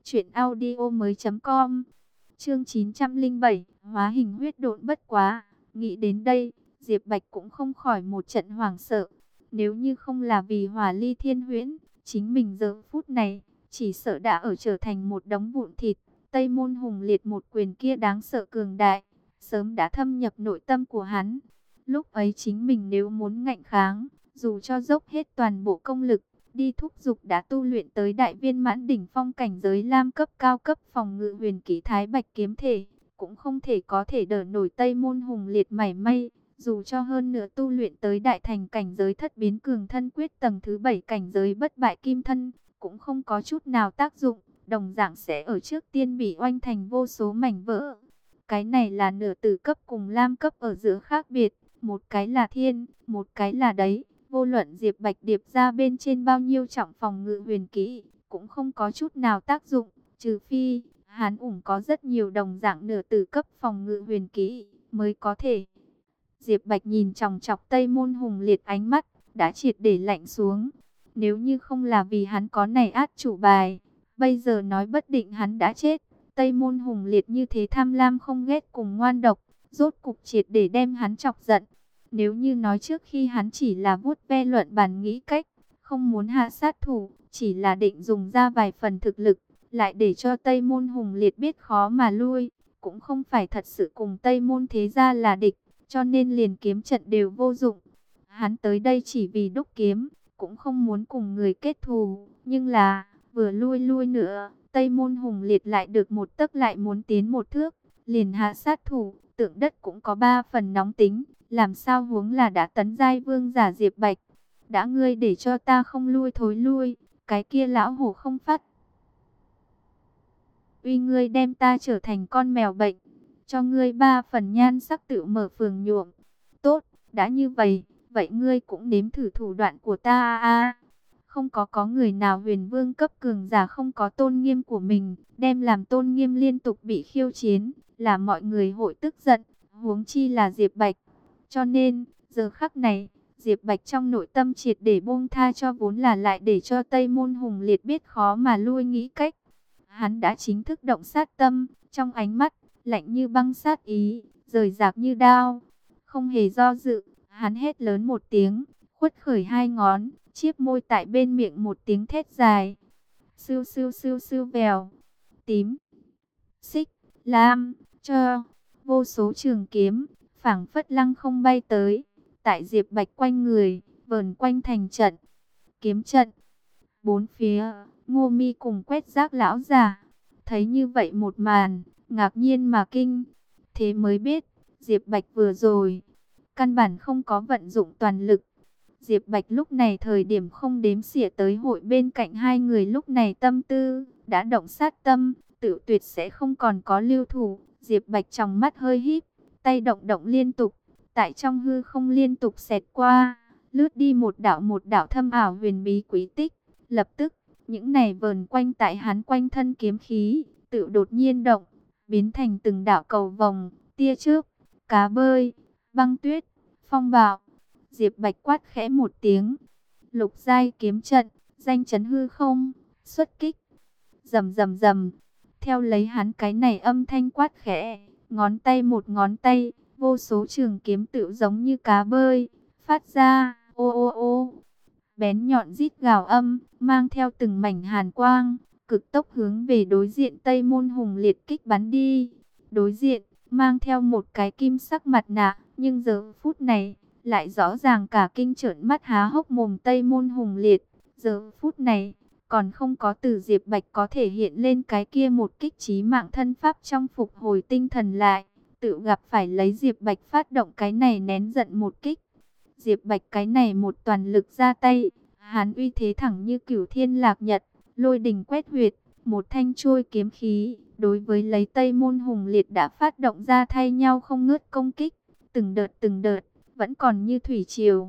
truyệnaudiomoi.com. Chương 907, hóa hình huyết độn bất quá. Nghĩ đến đây, Diệp Bạch cũng không khỏi một trận hoảng sợ. Nếu như không là vì Hỏa Ly Thiên Huyễn, chính mình giờ phút này chỉ sợ đã ở trở thành một đống vụn thịt. Tây Môn Hùng Liệt một quyền kia đáng sợ cường đại, sớm đã thâm nhập nội tâm của hắn. Lúc ấy chính mình nếu muốn ngạnh kháng, dù cho dốc hết toàn bộ công lực, đi thúc dục đã tu luyện tới đại viên mãn đỉnh phong cảnh giới lam cấp cao cấp phòng ngự huyền kỹ Thái Bạch kiếm thể, cũng không thể có thể đỡ nổi Tây Môn Hùng Liệt mảy may. Dù cho hơn nữa tu luyện tới đại thành cảnh giới thất biến cường thân quyết tầng thứ 7 cảnh giới bất bại kim thân, cũng không có chút nào tác dụng, đồng dạng sẽ ở trước tiên bị oanh thành vô số mảnh vỡ. Cái này là nửa tử cấp cùng lam cấp ở giữa khác biệt, một cái là thiên, một cái là đấy. Vô luận Diệp Bạch điệp ra bên trên bao nhiêu trọng phòng ngự huyền kỹ, cũng không có chút nào tác dụng, trừ phi Hán ủng có rất nhiều đồng dạng nửa tử cấp phòng ngự huyền kỹ mới có thể. Diệp Bạch nhìn chòng chọc Tây Môn Hùng Liệt, ánh mắt đã triệt để lạnh xuống. Nếu như không là vì hắn có này át chủ bài, bây giờ nói bất định hắn đã chết. Tây Môn Hùng Liệt như thế tham lam không ghét cùng ngoan độc, rốt cục triệt để đem hắn chọc giận. Nếu như nói trước khi hắn chỉ là vuốt ve luận bàn nghĩ cách, không muốn hạ sát thủ, chỉ là định dùng ra vài phần thực lực, lại để cho Tây Môn Hùng Liệt biết khó mà lui, cũng không phải thật sự cùng Tây Môn thế gia là địch, cho nên liền kiếm trận đều vô dụng. Hắn tới đây chỉ vì đúc kiếm, cũng không muốn cùng người kết thù, nhưng là vừa lui nữa, Tây Môn Hùng Liệt lại được một tấc lại muốn tiến một thước, liền hạ sát thủ. Tượng đất cũng có 3 phần nóng tính, làm sao huống là đã tấn giai vương giả Diệp Bạch. Đã ngươi để cho ta không lui thối lui, cái kia lão hổ không phát uy ngươi đem ta trở thành con mèo bệnh, cho ngươi 3 phần nhan sắc tự mở phường nhuộm. Tốt, đã như vậy, vậy ngươi cũng nếm thử thủ đoạn của ta a. Không có người nào huyền vương cấp cường giả không có tôn nghiêm của mình, đem làm tôn nghiêm liên tục bị khiêu chiến, là mọi người hội tức giận, huống chi là Diệp Bạch. Cho nên, giờ khắc này, Diệp Bạch trong nội tâm triệt để buông tha cho vốn là lại để cho Tây Môn Hùng Liệt biết khó mà lui nghĩ cách. Hắn đã chính thức động sát tâm, trong ánh mắt, lạnh như băng sát ý, rời rạc như đao. Không hề do dự, hắn hét lớn một tiếng, khuất khởi 2 ngón, chiếc môi tại bên miệng một tiếng thét dài. Sưu sưu sưu sưu vèo, tím, xích, lam, cho, vô số trường kiếm, phảng phất lăng không bay tới. Tại Diệp Bạch quanh người, vờn quanh thành trận, kiếm trận. Bốn phía, Ngô Mi cùng Quét Rác lão già, thấy như vậy một màn, ngạc nhiên mà kinh. Thế mới biết, Diệp Bạch vừa rồi, căn bản không có vận dụng toàn lực. Diệp Bạch lúc này thời điểm không đếm xỉa tới hội bên cạnh hai người lúc này tâm tư, đã động sát tâm, tự tuyệt sẽ không còn có lưu thủ. Diệp Bạch trong mắt hơi híp, tay động động liên tục, tại trong hư không liên tục xẹt qua, lướt đi một đạo thâm ảo huyền bí quý tích. Lập tức, những này vờn quanh tại hắn quanh thân kiếm khí, tự đột nhiên động, biến thành từng đạo cầu vồng, tia chớp, cá bơi, băng tuyết, phong bạo. Diệp Bạch quát khẽ một tiếng, lục giai kiếm trận, danh chấn hư không, xuất kích. Rầm rầm rầm, theo lấy hắn cái này âm thanh quát khẽ, ngón tay một ngón tay, vô số trường kiếm tự giống như cá bơi, phát ra, ô ô ô. Bén nhọn rít gào âm, mang theo từng mảnh hàn quang, cực tốc hướng về đối diện Tây Môn Hùng Liệt kích bắn đi. Đối diện, mang theo một cái kim sắc mặt nạ, nhưng giờ phút này, lại rõ ràng cả kinh trợn mắt há hốc mồm Tây Môn Hùng Liệt. Giờ phút này, còn không có từ Diệp Bạch có thể hiện lên cái kia một kích chí mạng thân pháp trong phục hồi tinh thần lại. Tự gặp phải lấy Diệp Bạch phát động cái này nén giận một kích. Diệp Bạch cái này một toàn lực ra tay, hắn uy thế thẳng như cửu thiên lạc nhật, lôi đình quét huyệt, một thanh trôi kiếm khí, đối với lấy Tây Môn Hùng Liệt đã phát động ra thay nhau không ngớt công kích, từng đợt, vẫn còn như thủy triều.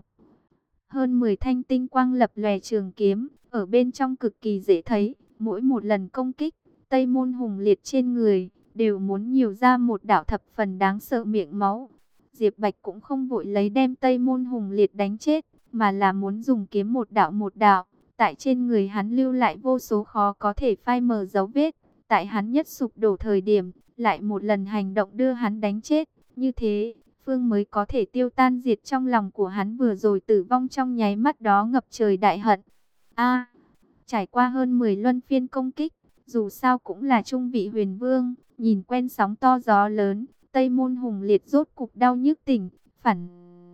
Hơn 10 thanh tinh quang lập lòe trường kiếm, ở bên trong cực kỳ dễ thấy, mỗi một lần công kích, Tây Môn Hùng Liệt trên người, đều muốn nhiều ra một đạo thập phần đáng sợ miệng máu. Diệp Bạch cũng không vội lấy đem Tây Môn Hùng Liệt đánh chết, mà là muốn dùng kiếm một đạo, tại trên người hắn lưu lại vô số khó có thể phai mờ dấu vết. Tại hắn nhất sụp đổ thời điểm, lại một lần hành động đưa hắn đánh chết. Như thế, phương mới có thể tiêu tan diệt trong lòng của hắn vừa rồi tử vong trong nháy mắt đó ngập trời đại hận. Trải qua hơn 10 luân phiên công kích, dù sao cũng là trung vị huyền vương, nhìn quen sóng to gió lớn, Tây Môn Hùng Liệt rốt cục đau nhức tỉnh, phản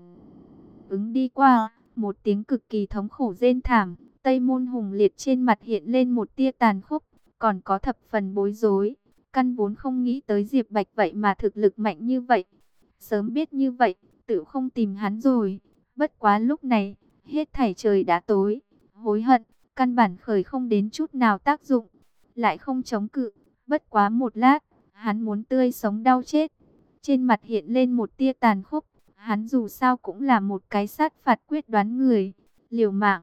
ứng đi qua, một tiếng cực kỳ thống khổ rên thảm, Tây Môn Hùng Liệt trên mặt hiện lên một tia tàn khốc, còn có thập phần bối rối, căn vốn không nghĩ tới Diệp Bạch vậy mà thực lực mạnh như vậy. Sớm biết như vậy, tự không tìm hắn rồi, bất quá lúc này, hết thảy trời đã tối, hối hận, căn bản khởi không đến chút nào tác dụng, lại không chống cự, bất quá một lát, hắn muốn tươi sống đau chết. Trên mặt hiện lên một tia tàn khốc, hắn dù sao cũng là một cái sát phạt quyết đoán người, liều mạng.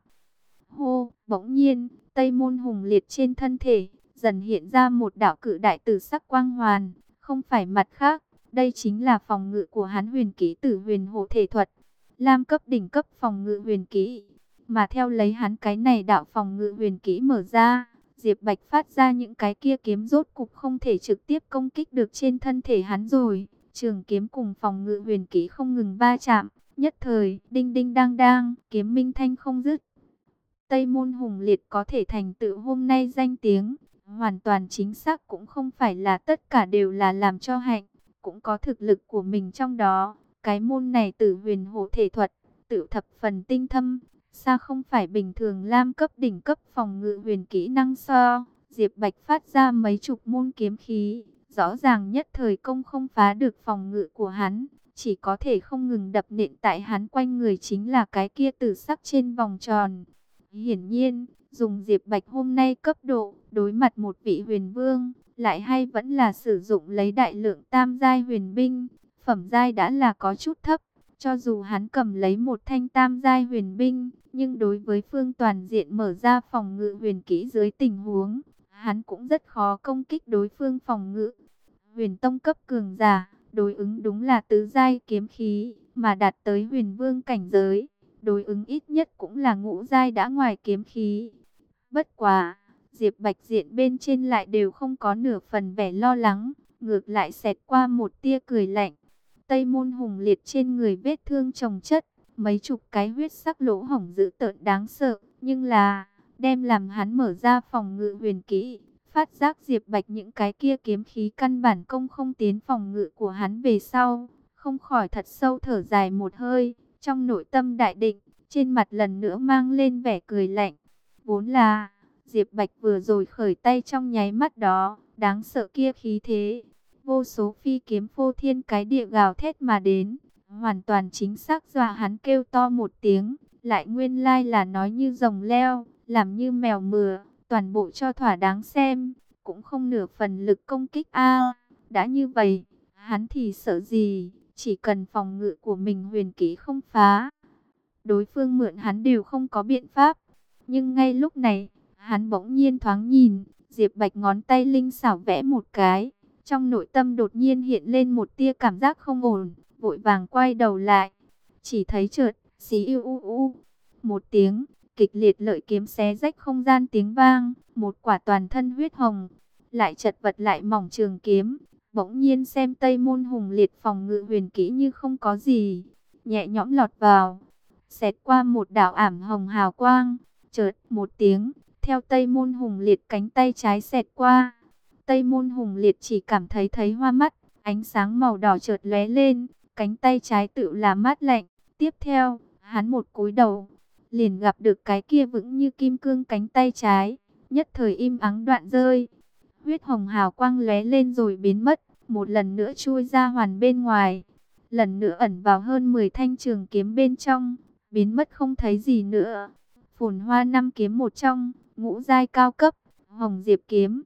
Hô, bỗng nhiên, Tây Môn Hùng Liệt trên thân thể, dần hiện ra một đạo cự đại tử sắc quang hoàn, không phải mặt khác, đây chính là phòng ngự của hắn huyền kỹ tử huyền hộ thể thuật, lam cấp đỉnh cấp phòng ngự huyền kỹ. Mà theo lấy hắn cái này đạo phòng ngự huyền kỹ mở ra, Diệp Bạch phát ra những cái kia kiếm rốt cục không thể trực tiếp công kích được trên thân thể hắn rồi. Trường kiếm cùng phòng ngự huyền kỹ không ngừng va chạm, nhất thời đinh đinh đang đang, kiếm minh thanh không dứt. Tây Môn Hùng Liệt có thể thành tựu hôm nay danh tiếng, hoàn toàn chính xác cũng không phải là tất cả đều là làm cho hạnh, cũng có thực lực của mình trong đó. Cái môn này tử huyền hộ thể thuật, tự thập phần tinh thâm, xa không phải bình thường lam cấp đỉnh cấp phòng ngự huyền kỹ năng so. Diệp Bạch phát ra mấy chục môn kiếm khí, rõ ràng nhất thời công không phá được phòng ngự của hắn, chỉ có thể không ngừng đập nện tại hắn quanh người chính là cái kia tử sắc trên vòng tròn. Hiển nhiên, dùng Diệp Bạch hôm nay cấp độ, đối mặt một vị huyền vương, lại hay vẫn là sử dụng lấy đại lượng tam giai huyền binh, phẩm giai đã là có chút thấp. Cho dù hắn cầm lấy một thanh tam giai huyền binh, nhưng đối với phương toàn diện mở ra phòng ngự huyền kỹ dưới tình huống, hắn cũng rất khó công kích đối phương phòng ngự. Huyền tông cấp cường giả, đối ứng đúng là tứ giai kiếm khí, mà đạt tới huyền vương cảnh giới, đối ứng ít nhất cũng là ngũ giai đã ngoài kiếm khí. Bất quá, Diệp Bạch diện bên trên lại đều không có nửa phần vẻ lo lắng, ngược lại xẹt qua một tia cười lạnh. Tây Môn Hùng Liệt trên người vết thương chồng chất, mấy chục cái huyết sắc lỗ hổng dữ tợn đáng sợ, nhưng là đem làm hắn mở ra phòng ngự huyền kỹ, phát giác Diệp Bạch những cái kia kiếm khí căn bản công không tiến phòng ngự của hắn về sau, không khỏi thật sâu thở dài một hơi, trong nội tâm đại định, trên mặt lần nữa mang lên vẻ cười lạnh. Vốn là Diệp Bạch vừa rồi khởi tay trong nháy mắt đó, đáng sợ kia khí thế, vô số phi kiếm phô thiên cái địa gào thét mà đến, hoàn toàn chính xác dọa hắn kêu to một tiếng, lại nguyên lai là nói như rồng leo, làm như mèo mửa, toàn bộ cho thỏa đáng xem, cũng không nửa phần lực công kích đã như vậy, hắn thì sợ gì, chỉ cần phòng ngự của mình huyền kỹ không phá, đối phương mượn hắn đều không có biện pháp. Nhưng ngay lúc này, hắn bỗng nhiên thoáng nhìn, Diệp Bạch ngón tay linh xảo vẽ một cái, trong nội tâm đột nhiên hiện lên một tia cảm giác không ổn, vội vàng quay đầu lại, chỉ thấy chợt, xí u u u, một tiếng, kịch liệt lợi kiếm xé rách không gian tiếng vang, một quả toàn thân huyết hồng, lại chật vật lại mỏng trường kiếm, bỗng nhiên xem Tây Môn Hùng Liệt phòng ngự huyền kỹ như không có gì, nhẹ nhõm lọt vào, xẹt qua một đạo ảm hồng hào quang, chợt một tiếng, theo Tây Môn Hùng Liệt cánh tay trái xẹt qua, Tây Môn Hùng Liệt chỉ cảm thấy hoa mắt, ánh sáng màu đỏ chợt lóe lên, cánh tay trái tự là mát lạnh, tiếp theo, hắn một cúi đầu, liền gặp được cái kia vững như kim cương cánh tay trái, nhất thời im ắng đoạn rơi. Huyết hồng hào quang lóe lên rồi biến mất, một lần nữa chui ra hoàn bên ngoài, lần nữa ẩn vào hơn 10 thanh trường kiếm bên trong, biến mất không thấy gì nữa. Phồn Hoa năm kiếm một trong, ngũ giai cao cấp, Hồng Diệp kiếm.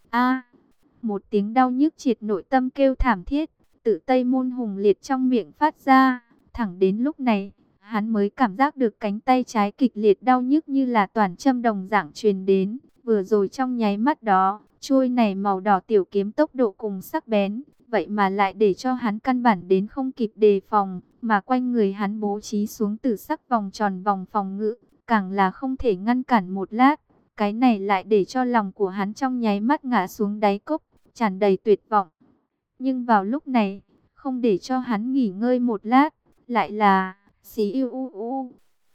Một tiếng đau nhức triệt nội tâm kêu thảm thiết, tự Tây Môn Hùng Liệt trong miệng phát ra, thẳng đến lúc này, hắn mới cảm giác được cánh tay trái kịch liệt đau nhức như là toàn châm đồng dạng truyền đến, vừa rồi trong nháy mắt đó, trôi này màu đỏ tiểu kiếm tốc độ cùng sắc bén, vậy mà lại để cho hắn căn bản đến không kịp đề phòng, mà quanh người hắn bố trí xuống tử sắc vòng tròn vòng phòng ngự, càng là không thể ngăn cản một lát. Cái này lại để cho lòng của hắn trong nháy mắt ngã xuống đáy cốc, tràn đầy tuyệt vọng. Nhưng vào lúc này, không để cho hắn nghỉ ngơi một lát, lại là xí iu u u,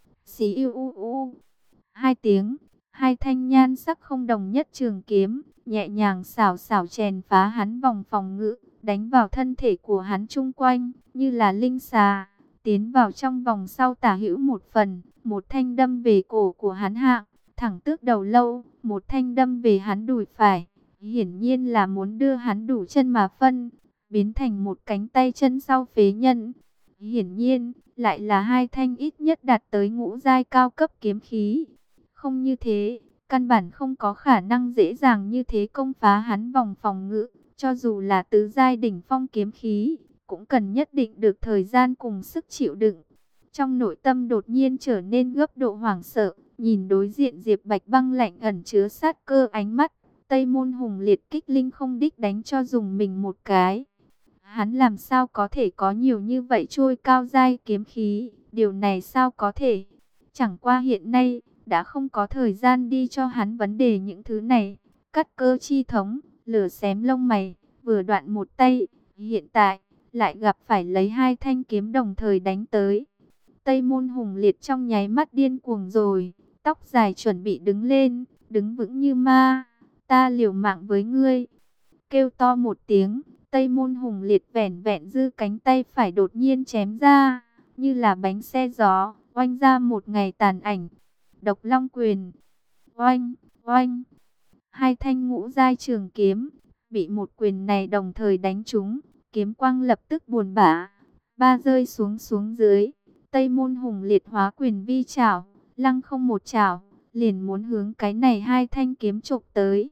xí iu u u. Hai tiếng, hai thanh nhan sắc không đồng nhất trường kiếm, nhẹ nhàng xảo xảo chèn phá hắn vòng phòng ngự, đánh vào thân thể của hắn chung quanh, như là linh xà, tiến vào trong vòng sau tả hữu một phần, một thanh đâm về cổ của hắn hạng, thẳng tước đầu lâu, một thanh đâm về hắn đùi phải, hiển nhiên là muốn đưa hắn đủ chân mà phân, biến thành một cánh tay chân sau phế nhân. Hiển nhiên, lại là hai thanh ít nhất đạt tới ngũ giai cao cấp kiếm khí. Không như thế, căn bản không có khả năng dễ dàng như thế công phá hắn vòng phòng ngự, cho dù là tứ giai đỉnh phong kiếm khí, cũng cần nhất định được thời gian cùng sức chịu đựng. Trong nội tâm đột nhiên trở nên gấp độ hoảng sợ, nhìn đối diện Diệp Bạch băng lạnh ẩn chứa sát cơ ánh mắt, Tây Môn Hùng liệt kích linh không đích đánh cho dùng mình một cái. Hắn làm sao có thể có nhiều như vậy trôi cao giai kiếm khí, điều này sao có thể? Chẳng qua hiện nay, đã không có thời gian đi cho hắn vấn đề những thứ này. Cắt cơ chi thống, lửa xém lông mày, vừa đoạn một tay, hiện tại, lại gặp phải lấy hai thanh kiếm đồng thời đánh tới. Tây Môn Hùng liệt trong nháy mắt điên cuồng rồi, tóc dài chuẩn bị đứng lên, đứng vững như ma, ta liều mạng với ngươi. Kêu to một tiếng, Tây Môn Hùng liệt vẻn vẹn dư cánh tay phải đột nhiên chém ra, như là bánh xe gió, oanh ra một ngày tàn ảnh. Độc Long quyền, oanh, oanh, hai thanh ngũ giai trường kiếm, bị một quyền này đồng thời đánh trúng, kiếm quang lập tức buồn bã, ba rơi xuống xuống dưới. Tây Môn Hùng liệt hóa quyền vi chảo, lăng không một chảo, liền muốn hướng cái này hai thanh kiếm chộp tới.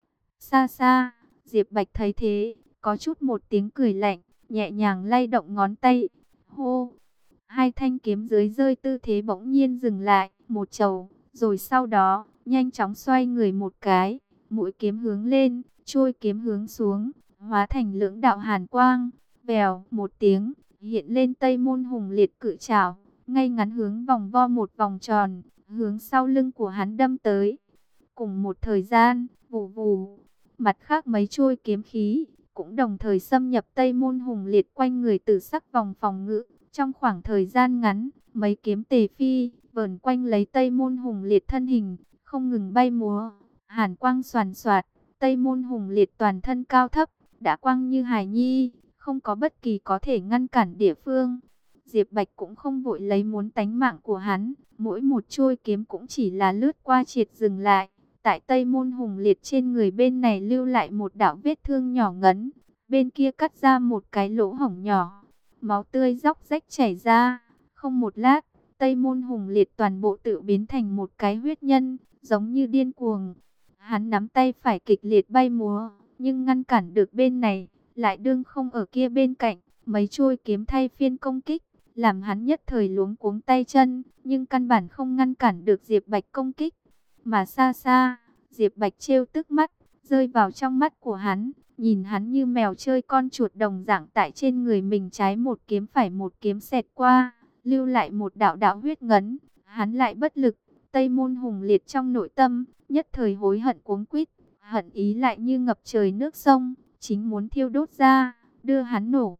Xa xa, Diệp Bạch thấy thế, có chút một tiếng cười lạnh, nhẹ nhàng lay động ngón tay. Hô! Hai thanh kiếm dưới rơi tư thế bỗng nhiên dừng lại, một chầu, rồi sau đó, nhanh chóng xoay người một cái, mũi kiếm hướng lên, trôi kiếm hướng xuống, hóa thành lưỡng đạo hàn quang, vèo một tiếng, hiện lên Tây Môn Hùng liệt cự trảo, ngay ngắn hướng vòng vo một vòng tròn, hướng sau lưng của hắn đâm tới. Cùng một thời gian, vù vù, mặt khác mấy trôi kiếm khí cũng đồng thời xâm nhập Tây Môn Hùng liệt quanh người tử sắc vòng phòng ngự. Trong khoảng thời gian ngắn, mấy kiếm tề phi vờn quanh lấy Tây Môn Hùng liệt thân hình, không ngừng bay múa, hàn quang xoàn xoạt. Tây Môn Hùng liệt toàn thân cao thấp, đã quang như hài nhi, không có bất kỳ có thể ngăn cản địa phương. Diệp Bạch cũng không vội lấy muốn tánh mạng của hắn, mỗi một trôi kiếm cũng chỉ là lướt qua triệt dừng lại. Tại Tây Môn Hùng liệt trên người bên này lưu lại một đạo vết thương nhỏ ngấn, bên kia cắt ra một cái lỗ hổng nhỏ, máu tươi róc rách chảy ra. Không một lát, Tây Môn Hùng liệt toàn bộ tự biến thành một cái huyết nhân, giống như điên cuồng. Hắn nắm tay phải kịch liệt bay múa, nhưng ngăn cản được bên này, lại đương không ở kia bên cạnh. Mấy trôi kiếm thay phiên công kích, làm hắn nhất thời luống cuống tay chân, nhưng căn bản không ngăn cản được Diệp Bạch công kích. Mà xa xa, Diệp Bạch trêu tức mắt, rơi vào trong mắt của hắn, nhìn hắn như mèo chơi con chuột đồng dạng tại trên người mình trái một kiếm phải một kiếm xẹt qua, lưu lại một đạo đạo huyết ngấn, hắn lại bất lực. Tây Môn Hùng liệt trong nội tâm, nhất thời hối hận cuống quýt, hận ý lại như ngập trời nước sông, chính muốn thiêu đốt ra, đưa hắn nổ.